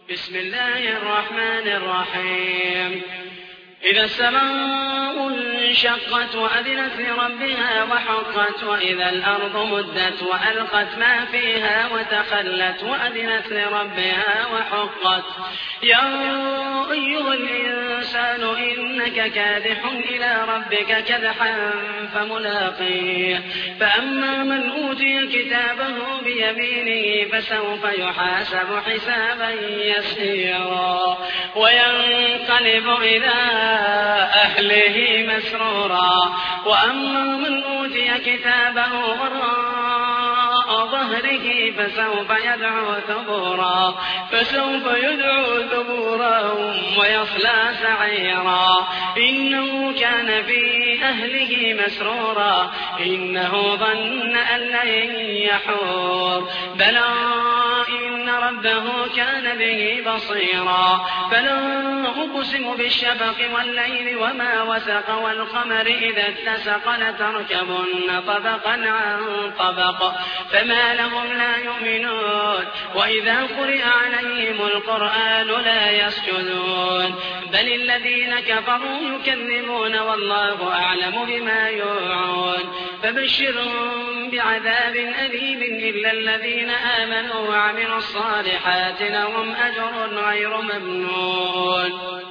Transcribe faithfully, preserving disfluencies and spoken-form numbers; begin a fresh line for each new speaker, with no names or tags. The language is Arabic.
بسم الله الرحمن الرحيم إذا السماء انشقت وأذنت لربها وحقت وإذا الأرض مدت وألقت ما فيها وتخلت وأذنت لربها وحقت يا أيها الإنسان إنك كادح إلى ربك كدحا فملاقيه فأما من أوتي كتابه بيمينه فسوف يحاسب حسابا يسيرا وينقلب إلى أهله مسرورا وأما من أوتي كتابه وراء ظهره فسوف يدعو ثبورا فسوف يدعو ثبورا ويصلى سعيرا إنه كان في أهله مسرورا إنه ظن أن لن يحور بلى إن ربه كان به بصيرا فلا أقسم بالشفق والليل وما وسق والقمر إذا اتسق لتركبن طبقا عن طبق فما لهم لا يؤمنون وإذا قرئ عليهم القرآن لا يسجدون بل الذين كفروا يكذبون والله أعلم بما يوعون فبشرهم بعذاب أليم إلا الذين آمنوا وعملوا الصالحات لهم أجر غير ممنون